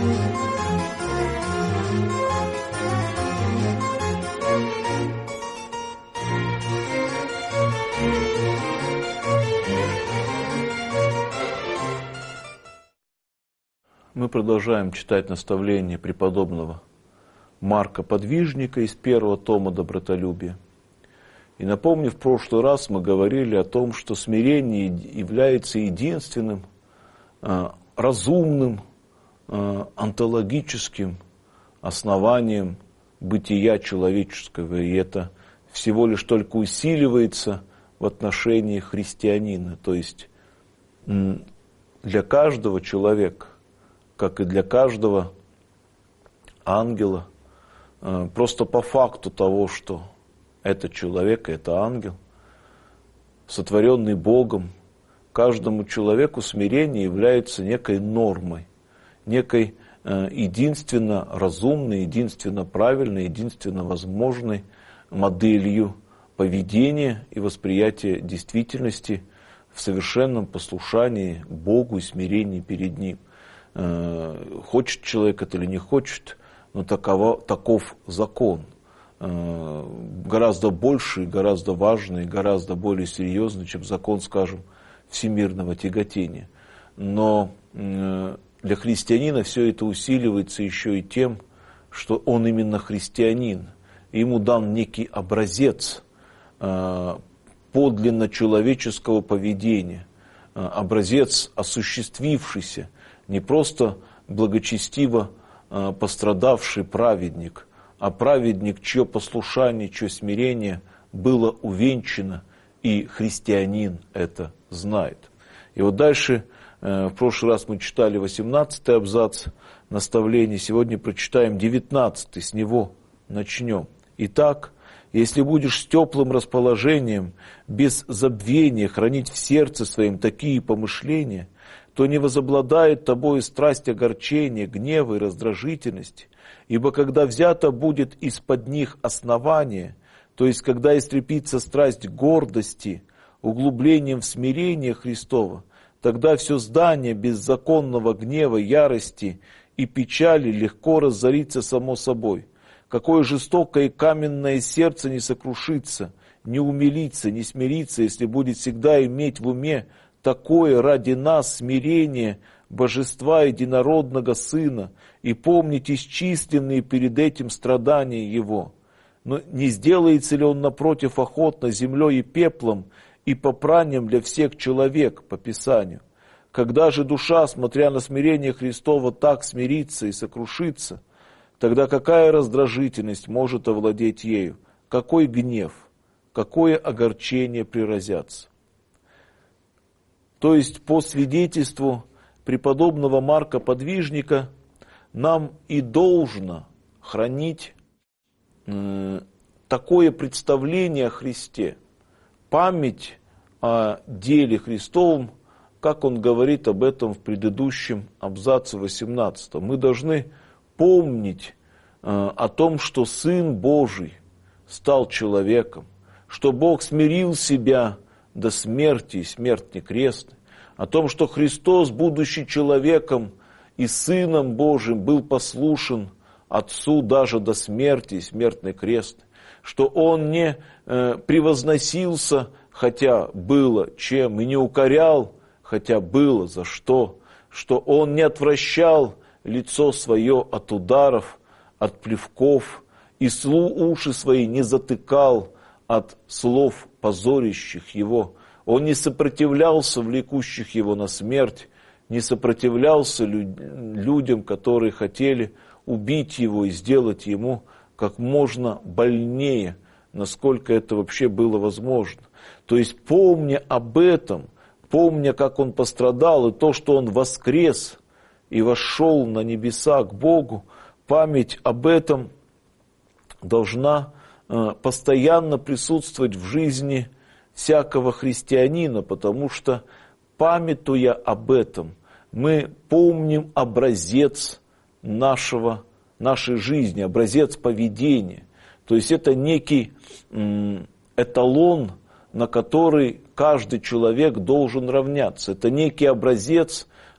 Мы продолжаем читать наставления преподобного Марка Подвижника из первого тома «Добротолюбие». И напомню, в прошлый раз мы говорили о том, что смирение является единственным разумным, онтологическим основанием бытия человеческого. И это всего лишь только усиливается в отношении христианина. То есть для каждого человека, как и для каждого ангела, просто по факту того, что это человек, это ангел, сотворенный Богом, каждому человеку смирение является некой нормой, некой единственно разумной, единственно правильной, единственно возможной моделью поведения и восприятия действительности в совершенном послушании Богу и смирении перед Ним. Хочет человек это или не хочет, но таков закон. Гораздо больше, гораздо важный, гораздо более серьезный, чем закон, скажем, всемирного тяготения. Но для христианина все это усиливается еще и тем, что он именно христианин. Ему дан некий образец подлинно человеческого поведения, образец осуществившийся, не просто благочестиво пострадавший праведник, а праведник, чье послушание, чье смирение было увенчано, и христианин это знает. И вот дальше, в прошлый раз мы читали 18-й абзац наставлений, сегодня прочитаем 19-й, с него начнем. Итак, если будешь с теплым расположением, без забвения хранить в сердце своем такие помышления, то не возобладает тобою страсть огорчения, гнева и раздражительности, ибо когда взято будет из-под них основание, то есть когда истрепится страсть гордости, углублением в смирение Христово, тогда все здание беззаконного гнева, ярости и печали легко разорится само собой. Какое жестокое и каменное сердце не сокрушится, не умилится, не смирится, если будет всегда иметь в уме такое ради нас смирение Божества Единородного Сына и помнить исчисленные перед этим страдания Его. Но не сделается ли Он напротив охотно землей и пеплом и попранием для всех человек, по Писанию? Когда же душа, смотря на смирение Христово, так смирится и сокрушится, тогда какая раздражительность может овладеть ею? Какой гнев, какое огорчение приразятся? То есть, по свидетельству преподобного Марка Подвижника, нам и должно хранить такое представление о Христе, память о деле Христовом, как он говорит об этом в предыдущем абзаце 18. Мы должны помнить о том, что Сын Божий стал человеком, что Бог смирил себя до смерти и смертной крестной, о том, что Христос, будучи человеком и Сыном Божиим, был послушен Отцу даже до смерти и смертной крестной, что Он не превозносился, хотя было чем, и не укорял, хотя было за что Он не отвращал лицо свое от ударов, от плевков, и уши свои не затыкал от слов, позорящих Его. Он не сопротивлялся влекущих Его на смерть, не сопротивлялся людям, которые хотели убить Его и сделать Ему как можно больнее, насколько это вообще было возможно. То есть, помня об этом, помня, как Он пострадал, и то, что Он воскрес и вошел на небеса к Богу, память об этом должна постоянно присутствовать в жизни всякого христианина, потому что, памятуя об этом, мы помним образец нашей жизни, образец поведения. То есть это некий эталон, на который каждый человек должен равняться. Это некий образец,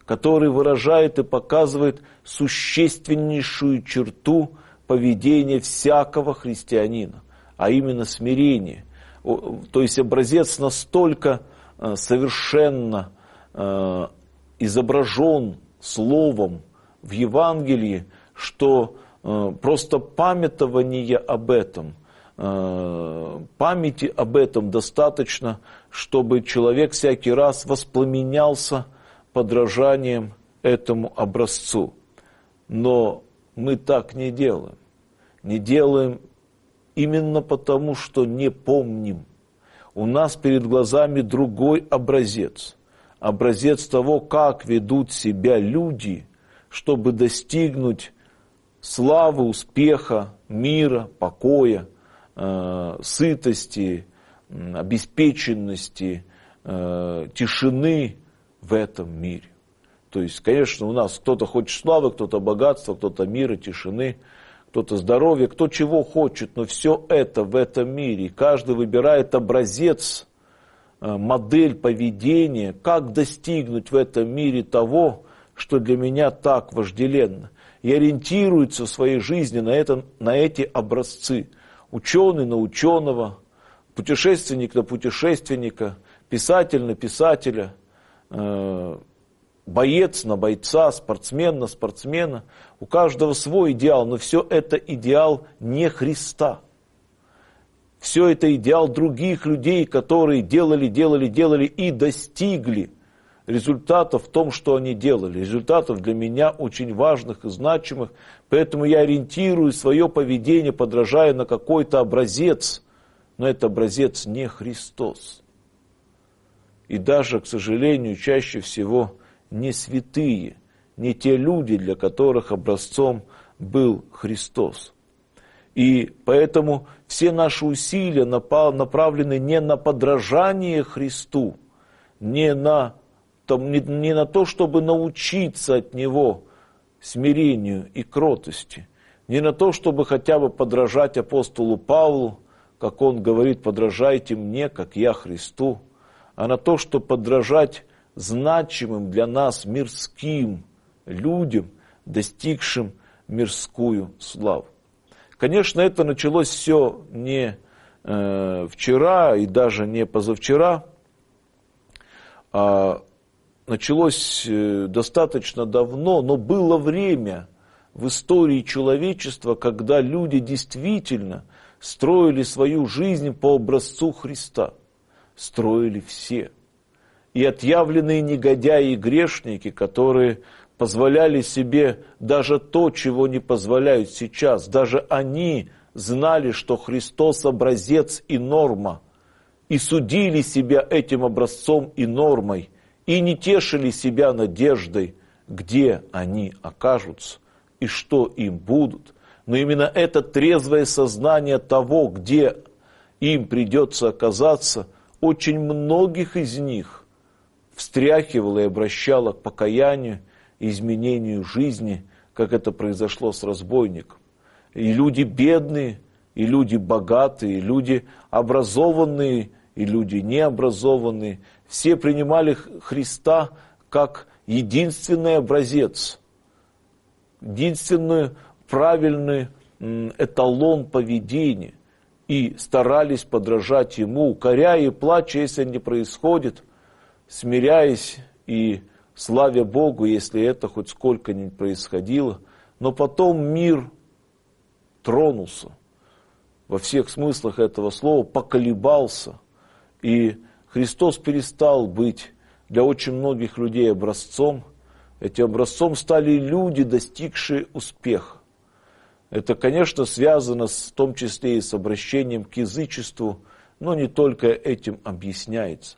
который выражает и показывает существеннейшую черту поведения всякого христианина, а именно смирение. То есть образец настолько совершенно изображен словом в Евангелии, что просто памятование об этом, памяти об этом достаточно, чтобы человек всякий раз воспламенялся подражанием этому образцу. Но мы так не делаем. Не делаем именно потому, что не помним. У нас перед глазами другой образец. Образец того, как ведут себя люди, чтобы достигнуть славы, успеха, мира, покоя, сытости, обеспеченности, тишины в этом мире. То есть, конечно, у нас кто-то хочет славы, кто-то богатства, кто-то мира, тишины, кто-то здоровья, кто чего хочет, но все это в этом мире. И каждый выбирает образец, модель поведения, как достигнуть в этом мире того, что для меня так вожделенно. И ориентируется в своей жизни на эти образцы. Ученый на ученого, путешественник на путешественника, писатель на писателя, боец на бойца, спортсмен на спортсмена. У каждого свой идеал, но все это идеал не Христа. Все это идеал других людей, которые делали и достигли результатов в том, что они делали. Результатов для меня очень важных и значимых. Поэтому я ориентирую свое поведение, подражая на какой-то образец. Но это образец не Христос. И даже, к сожалению, чаще всего не святые, не те люди, для которых образцом был Христос. И поэтому все наши усилия направлены не на подражание Христу, не на то, чтобы научиться от Него смирению и кротости, не на то, чтобы хотя бы подражать апостолу Павлу, как он говорит, подражайте мне, как я Христу, а на то, чтобы подражать значимым для нас мирским людям, достигшим мирскую славу. Конечно, это началось все не вчера и даже не позавчера, а началось достаточно давно, но было время в истории человечества, когда люди действительно строили свою жизнь по образцу Христа. Строили все. И отъявленные негодяи и грешники, которые позволяли себе даже то, чего не позволяют сейчас. Даже они знали, что Христос образец и норма, и судили себя этим образцом и нормой, и не тешили себя надеждой, где они окажутся и что им будут. Но именно это трезвое сознание того, где им придется оказаться, очень многих из них встряхивало и обращало к покаянию, изменению жизни, как это произошло с разбойником. И люди бедные, и люди богатые, и люди образованные, и люди необразованные, все принимали Христа как единственный образец, единственный правильный эталон поведения, и старались подражать Ему, укоряя и плача, если не происходит, смиряясь и славя Богу, если это хоть сколько-нибудь происходило. Но потом мир тронулся во всех смыслах этого слова, поколебался. И Христос перестал быть для очень многих людей образцом. Этим образцом стали люди, достигшие успеха. Это, конечно, связано в том числе и с обращением к язычеству, но не только этим объясняется.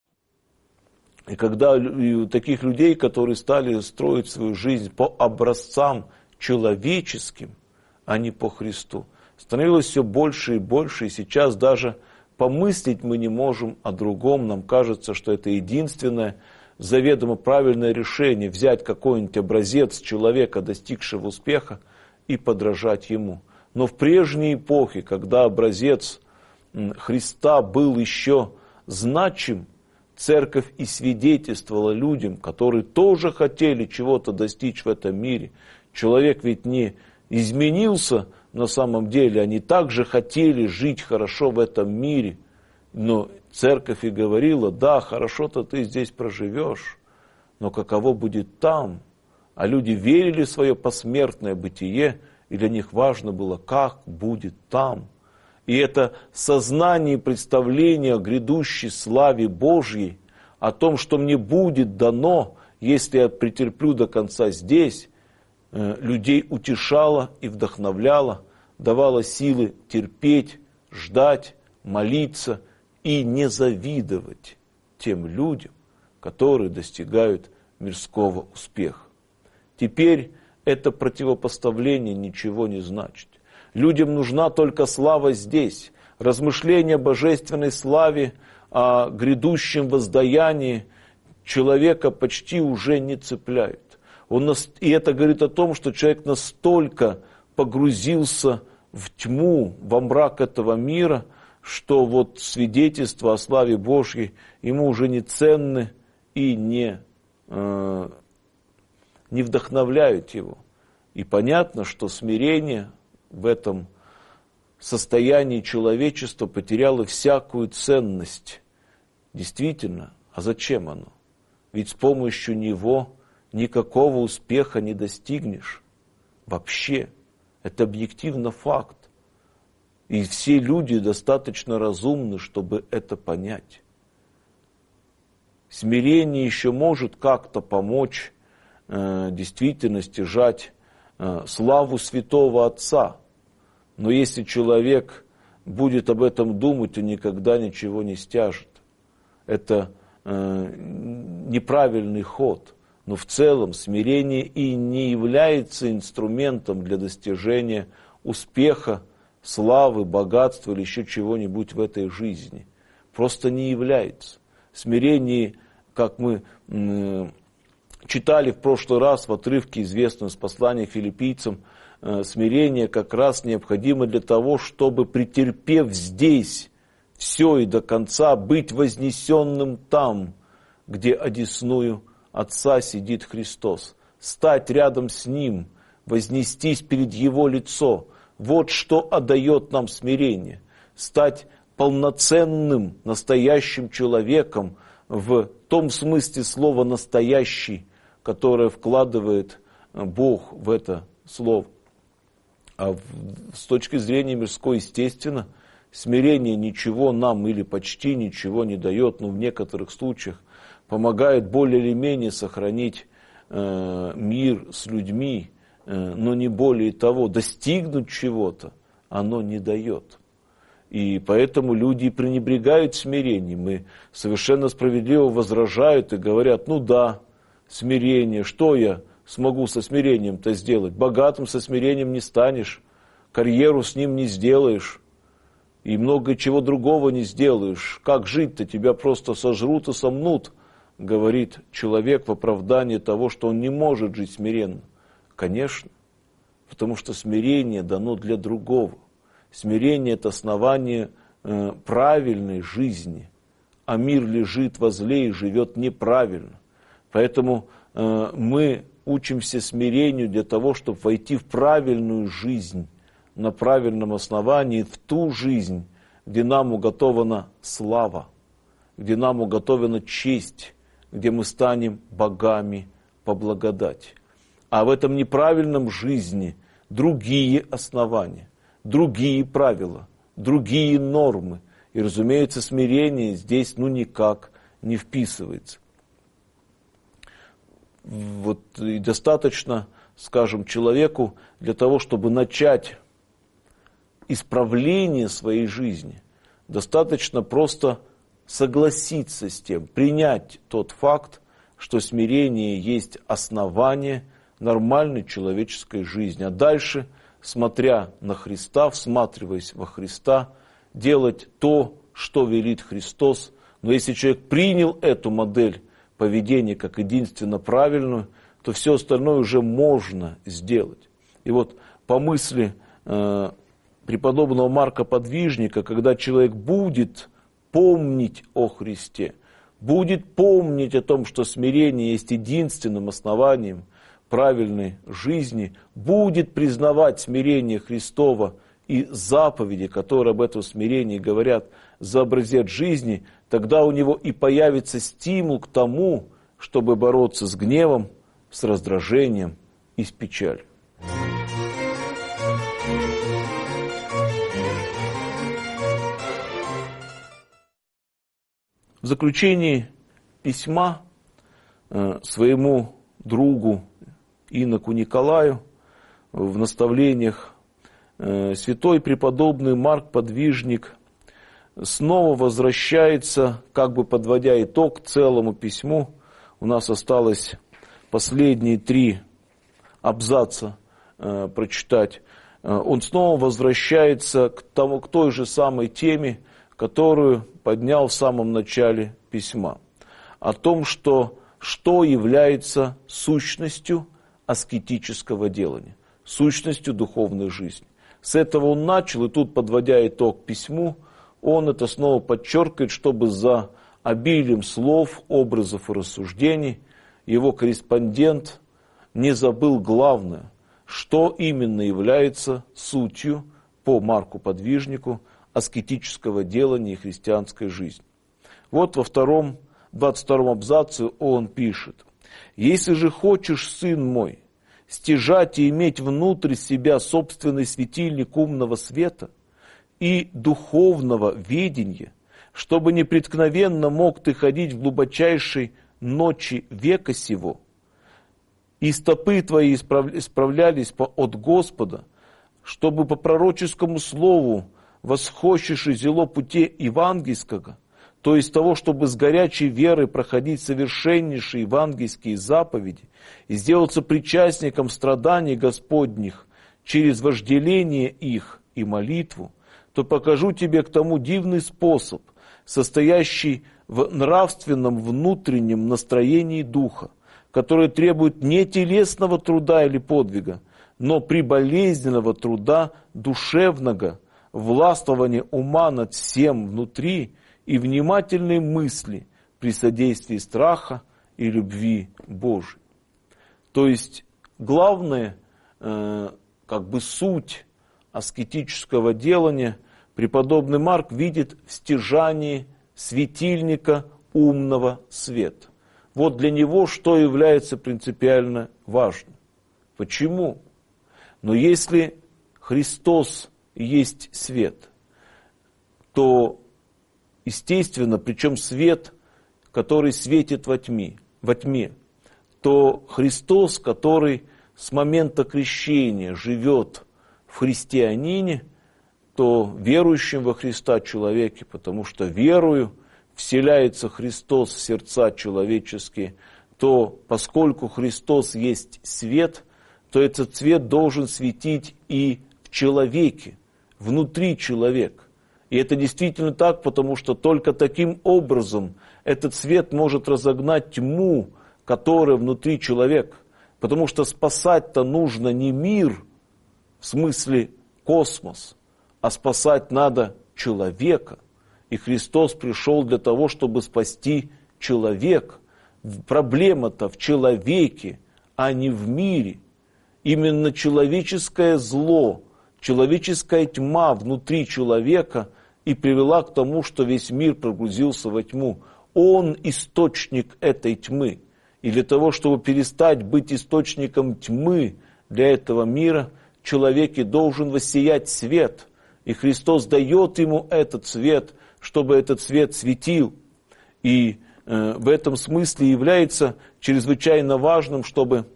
И когда у таких людей, которые стали строить свою жизнь по образцам человеческим, а не по Христу, становилось все больше и больше, и сейчас даже помыслить мы не можем о другом. Нам кажется, что это единственное заведомо правильное решение, взять какой-нибудь образец человека, достигшего успеха, и подражать ему. Но в прежней эпохе, когда образец Христа был еще значим, церковь и свидетельствовала людям, которые тоже хотели чего-то достичь в этом мире. Человек ведь не изменился на самом деле, они также хотели жить хорошо в этом мире. Но церковь и говорила: да, хорошо-то ты здесь проживешь, но каково будет там? А люди верили в свое посмертное бытие, и для них важно было, как будет там. И это сознание и представление о грядущей славе Божьей, о том, что мне будет дано, если я претерплю до конца здесь, людей утешало и вдохновляло, давало силы терпеть, ждать, молиться и не завидовать тем людям, которые достигают мирского успеха. Теперь это противопоставление ничего не значит. Людям нужна только слава здесь. Размышления о божественной славе, о грядущем воздаянии человека почти уже не цепляют. И это говорит о том, что человек настолько погрузился в тьму, во мрак этого мира, что вот свидетельства о славе Божьей ему уже не ценны и не вдохновляют его. И понятно, что смирение в этом состоянии человечества потеряло всякую ценность. Действительно, а зачем оно? Ведь с помощью него никакого успеха не достигнешь. Вообще, это объективно факт. И все люди достаточно разумны, чтобы это понять. Смирение еще может как-то помочь действительно стяжать славу святого Отца. Но если человек будет об этом думать, то никогда ничего не стяжет. Это неправильный ход. Но в целом смирение и не является инструментом для достижения успеха, славы, богатства или еще чего-нибудь в этой жизни. Просто не является. Смирение, как мы читали в прошлый раз в отрывке, известном из послания к филиппийцам, смирение как раз необходимо для того, чтобы, претерпев здесь все и до конца, быть вознесенным там, где одесную Отца сидит Христос. Стать рядом с Ним, вознестись перед Его лицо. Вот что отдает нам смирение. Стать полноценным, настоящим человеком в том смысле слова «настоящий», которое вкладывает Бог в это слово. А с точки зрения мирской, естественно, смирение ничего нам или почти ничего не дает, но в некоторых случаях помогает более или менее сохранить мир с людьми, но не более того, достигнуть чего-то оно не дает. И поэтому люди пренебрегают смирением, и совершенно справедливо возражают и говорят: ну да, смирение, что я смогу со смирением-то сделать? Богатым со смирением не станешь, карьеру с ним не сделаешь, и много чего другого не сделаешь. Как жить-то? Тебя просто сожрут и сомнут, говорит человек в оправдании того, что он не может жить смиренно. Конечно, потому что смирение дано для другого. Смирение – это основание правильной жизни, а мир лежит возле и живет неправильно. Поэтому мы учимся смирению для того, чтобы войти в правильную жизнь, на правильном основании, в ту жизнь, где нам уготована слава, где нам уготована честь, где мы станем богами по благодати. А в этом неправильном жизни другие основания, другие правила, другие нормы. И, разумеется, смирение здесь никак не вписывается. Вот и достаточно, скажем, человеку для того, чтобы начать исправление своей жизни, достаточно просто согласиться с тем, принять тот факт, что смирение есть основание нормальной человеческой жизни. А дальше, смотря на Христа, всматриваясь во Христа, делать то, что велит Христос. Но если человек принял эту модель поведения как единственно правильную, то все остальное уже можно сделать. И вот по мысли преподобного Марка Подвижника, когда человек будет помнить о Христе, будет помнить о том, что смирение есть единственным основанием правильной жизни, будет признавать смирение Христова и заповеди, которые об этом смирении говорят, за образец жизни, тогда у него и появится стимул к тому, чтобы бороться с гневом, с раздражением и с печалью. В заключении письма своему другу иноку Николаю в наставлениях святой преподобный Марк Подвижник снова возвращается, как бы подводя итог целому письму. У нас осталось последние 3 абзаца прочитать. Он снова возвращается к той же самой теме, которую поднял в самом начале письма. О том, что является сущностью аскетического делания, сущностью духовной жизни. С этого он начал, и тут, подводя итог письму, он это снова подчеркивает, чтобы за обилием слов, образов и рассуждений его корреспондент не забыл главное, что именно является сутью по Марку Подвижнику аскетического делания и христианской жизни. Вот во 22 абзаце он пишет: «Если же хочешь, сын мой, стяжать и иметь внутрь себя собственный светильник умного света и духовного ведения, чтобы непреткновенно мог ты ходить в глубочайшей ночи века сего, и стопы твои исправлялись от Господа, чтобы по пророческому слову восхощешь и зело пути евангельского, то есть того, чтобы с горячей верой проходить совершеннейшие евангельские заповеди и сделаться причастником страданий Господних через вожделение их и молитву, то покажу тебе к тому дивный способ, состоящий в нравственном внутреннем настроении духа, который требует не телесного труда или подвига, но приболезненного труда душевного, властвования ума над всем внутри и внимательной мысли при содействии страха и любви Божией». То есть главное, суть аскетического делания преподобный Марк видит в стяжании светильника умного света. Вот для него что является принципиально важным. Почему? Но если Христос есть свет, то, естественно, причем свет, который светит во тьме, то Христос, который с момента крещения живет в христианине, то верующим во Христа человеке, потому что верою вселяется Христос в сердца человеческие, то поскольку Христос есть свет, то этот свет должен светить и в человеке, внутри человека. И это действительно так, потому что только таким образом этот свет может разогнать тьму, которая внутри человека. Потому что спасать-то нужно не мир, в смысле космос, а спасать надо человека. И Христос пришел для того, чтобы спасти человека. Проблема-то в человеке, а не в мире. Именно человеческое зло, человеческая тьма внутри человека и привела к тому, что весь мир погрузился во тьму. Он источник этой тьмы. И для того, чтобы перестать быть источником тьмы для этого мира, в человеке должен воссиять свет. И Христос дает ему этот свет, чтобы этот свет светил. И в этом смысле является чрезвычайно важным, чтобы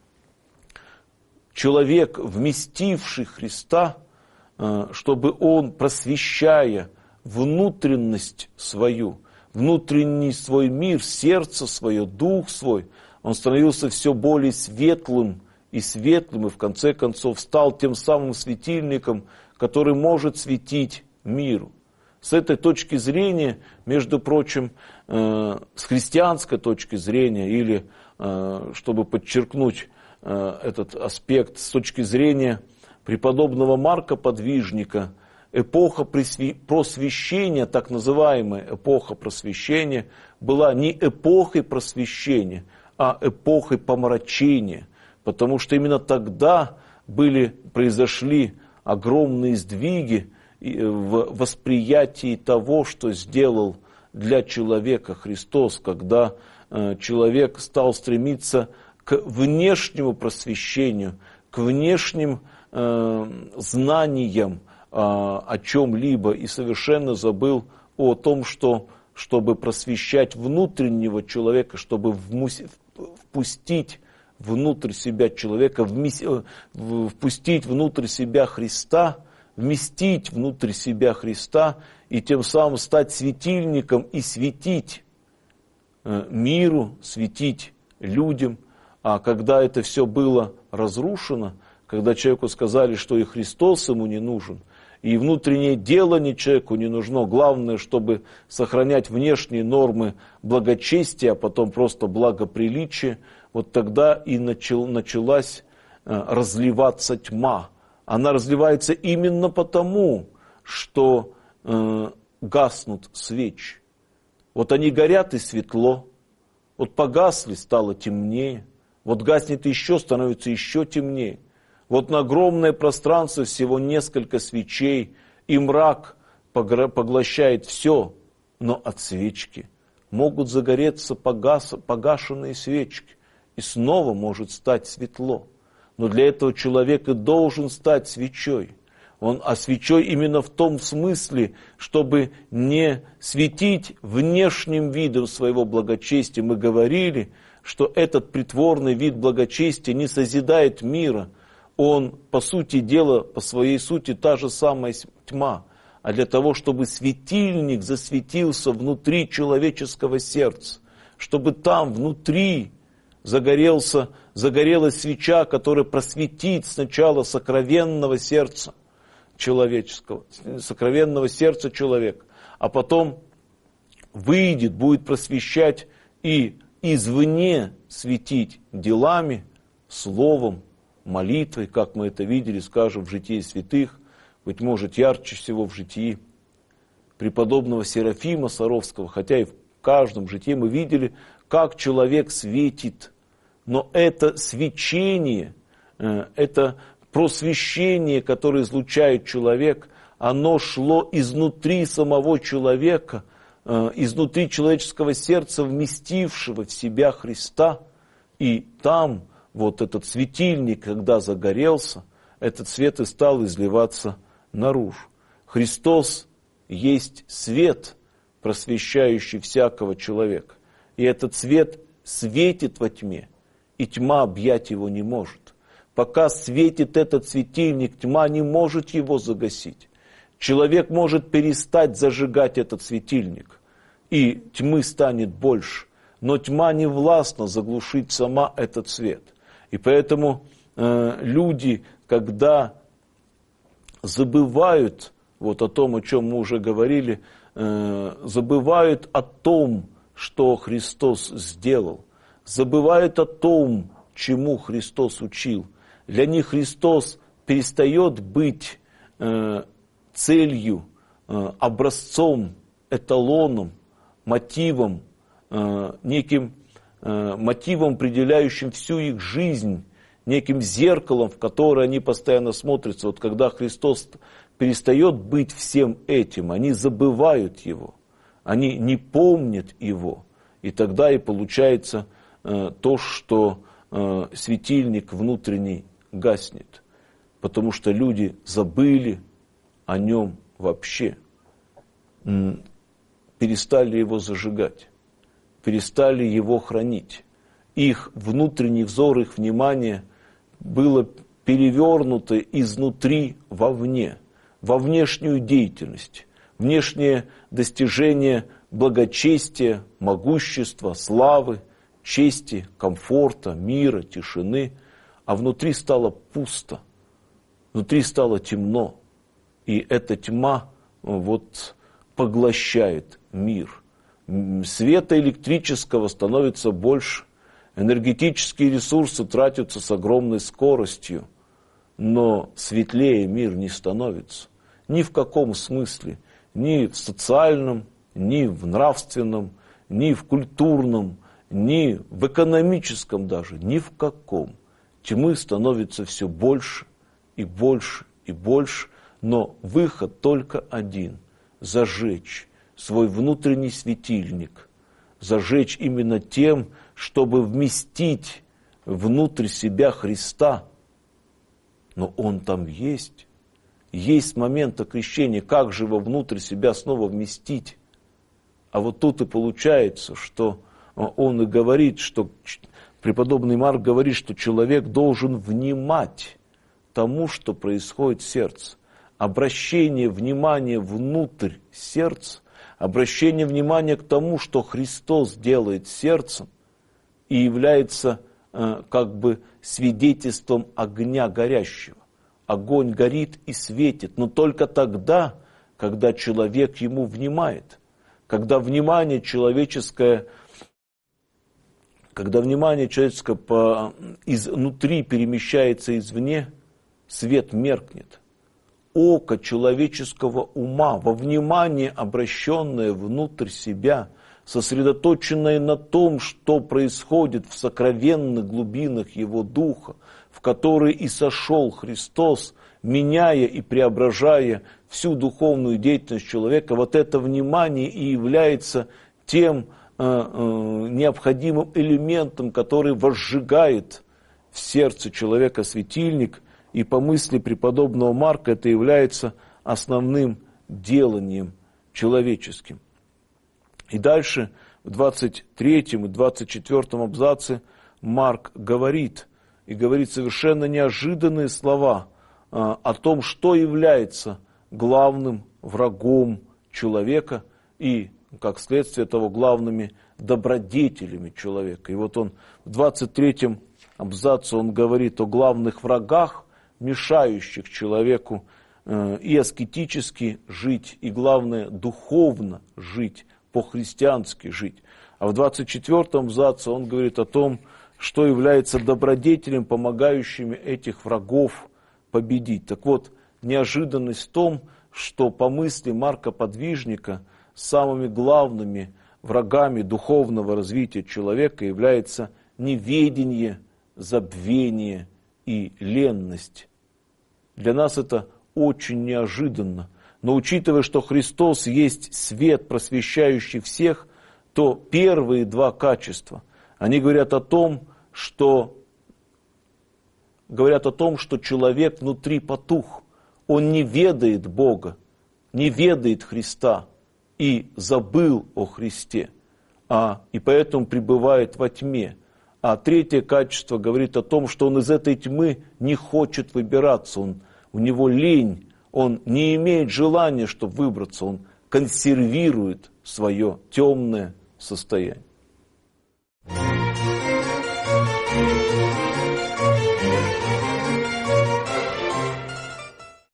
человек, вместивший Христа, чтобы он, просвещая внутренность свою, внутренний свой мир, сердце свое, дух свой, он становился все более светлым, и в конце концов стал тем самым светильником, который может светить миру. С этой точки зрения, между прочим, с христианской точки зрения, или, чтобы подчеркнуть этот аспект, с точки зрения преподобного Марка Подвижника, эпоха просвещения, так называемая эпоха просвещения, была не эпохой просвещения, а эпохой помрачения, потому что именно тогда произошли огромные сдвиги в восприятии того, что сделал для человека Христос, когда человек стал стремиться к внешнему просвещению, к внешним знаниям о чем-либо и совершенно забыл о том, что чтобы просвещать внутреннего человека, чтобы впустить внутрь себя человека, впустить внутрь себя Христа, вместить внутрь себя Христа и тем самым стать светильником и светить миру, светить людям. А когда это все было разрушено, когда человеку сказали, что и Христос ему не нужен, и внутреннее делание человеку не нужно, главное, чтобы сохранять внешние нормы благочестия, а потом просто благоприличия, вот тогда и началась разливаться тьма. Она разливается именно потому, что гаснут свечи. Вот они горят и светло, вот погасли, стало темнее, вот гаснет еще, становится еще темнее. Вот на огромное пространство всего несколько свечей, и мрак поглощает все, но от свечки могут загореться погашенные свечки, и снова может стать светло. Но для этого человек и должен стать свечой. А свечой именно в том смысле, чтобы не светить внешним видом своего благочестия. Мы говорили, что этот притворный вид благочестия не созидает мира. Он, по сути дела, по своей сути, та же самая тьма. А для того, чтобы светильник засветился внутри человеческого сердца, чтобы там, внутри, загорелась свеча, которая просветит сначала сокровенного сердца человеческого, сокровенного сердца человека, а потом выйдет, будет просвещать и извне светить делами, словом, молитвой, как мы это видели, скажем, в житии святых, быть может, ярче всего в житии преподобного Серафима Саровского, хотя и в каждом житии мы видели, как человек светит. Но это свечение, это просвещение, которое излучает человек, оно шло изнутри самого человека, изнутри человеческого сердца, вместившего в себя Христа. И там вот этот светильник, когда загорелся, этот свет и стал изливаться наружу. Христос есть свет, просвещающий всякого человека. И этот свет светит во тьме, и тьма объять его не может. Пока светит этот светильник, тьма не может его загасить. Человек может перестать зажигать этот светильник, и тьмы станет больше. Но тьма не властна заглушить сама этот свет. И поэтому люди, когда забывают вот о том, о чем мы уже говорили, забывают о том, что Христос сделал, забывают о том, чему Христос учил. Для них Христос перестает быть целью, образцом, эталоном, мотивом, неким мотивом, определяющим всю их жизнь, неким зеркалом, в которое они постоянно смотрятся. Вот когда Христос перестает быть всем этим, они забывают Его, они не помнят Его. И тогда и получается то, что светильник внутренний гаснет, потому что люди забыли о Нем вообще, перестали Его зажигать, перестали Его хранить. Их внутренний взор, их внимание было перевернуто изнутри вовне, во внешнюю деятельность, внешнее достижение благочестия, могущества, славы, чести, комфорта, мира, тишины, а внутри стало пусто, внутри стало темно, и эта тьма вот поглощает мир. Света электрического становится больше, энергетические ресурсы тратятся с огромной скоростью, но светлее мир не становится. Ни в каком смысле, ни в социальном, ни в нравственном, ни в культурном, ни в экономическом даже, ни в каком. Тьмы становится все больше и больше и больше, но выход только один – зажечь свой внутренний светильник, зажечь именно тем, чтобы вместить внутрь себя Христа. Но Он там есть. Есть с момента крещения, как же его внутрь себя снова вместить? А вот тут и получается, что он и говорит, что преподобный Марк говорит, что человек должен внимать тому, что происходит в сердце. Обращение внимания внутрь сердца, обращение внимания к тому, что Христос делает сердцем, и является как бы свидетельством огня горящего. Огонь горит и светит, но только тогда, когда человек ему внимает. Когда внимание человеческое изнутри перемещается извне, свет меркнет. Око человеческого ума, во внимание, обращенное внутрь себя, сосредоточенное на том, что происходит в сокровенных глубинах его духа, в который и сошел Христос, меняя и преображая всю духовную деятельность человека, вот это внимание и является тем необходимым элементом, который возжигает в сердце человека светильник, и по мысли преподобного Марка это является основным деланием человеческим. И дальше в 23 и 24 абзаце Марк говорит, и говорит совершенно неожиданные слова о том, что является главным врагом человека и, как следствие того, главными добродетелями человека. И вот он в 23 абзаце он говорит о главных врагах, мешающих человеку и аскетически жить, и главное, духовно жить, по-христиански жить. А в 24 абзаце он говорит о том, что является добродетелем, помогающими этих врагов победить. Так вот, неожиданность в том, что по мысли Марка Подвижника самыми главными врагами духовного развития человека является неведение, забвение и ленность. Для нас это очень неожиданно. Но учитывая, что Христос есть свет, просвещающий всех, то первые два качества, они говорят о том, что человек внутри потух. Он не ведает Бога, не ведает Христа и забыл о Христе, и поэтому пребывает во тьме. А третье качество говорит о том, что он из этой тьмы не хочет выбираться, у него лень, он не имеет желания, чтобы выбраться, он консервирует свое темное состояние.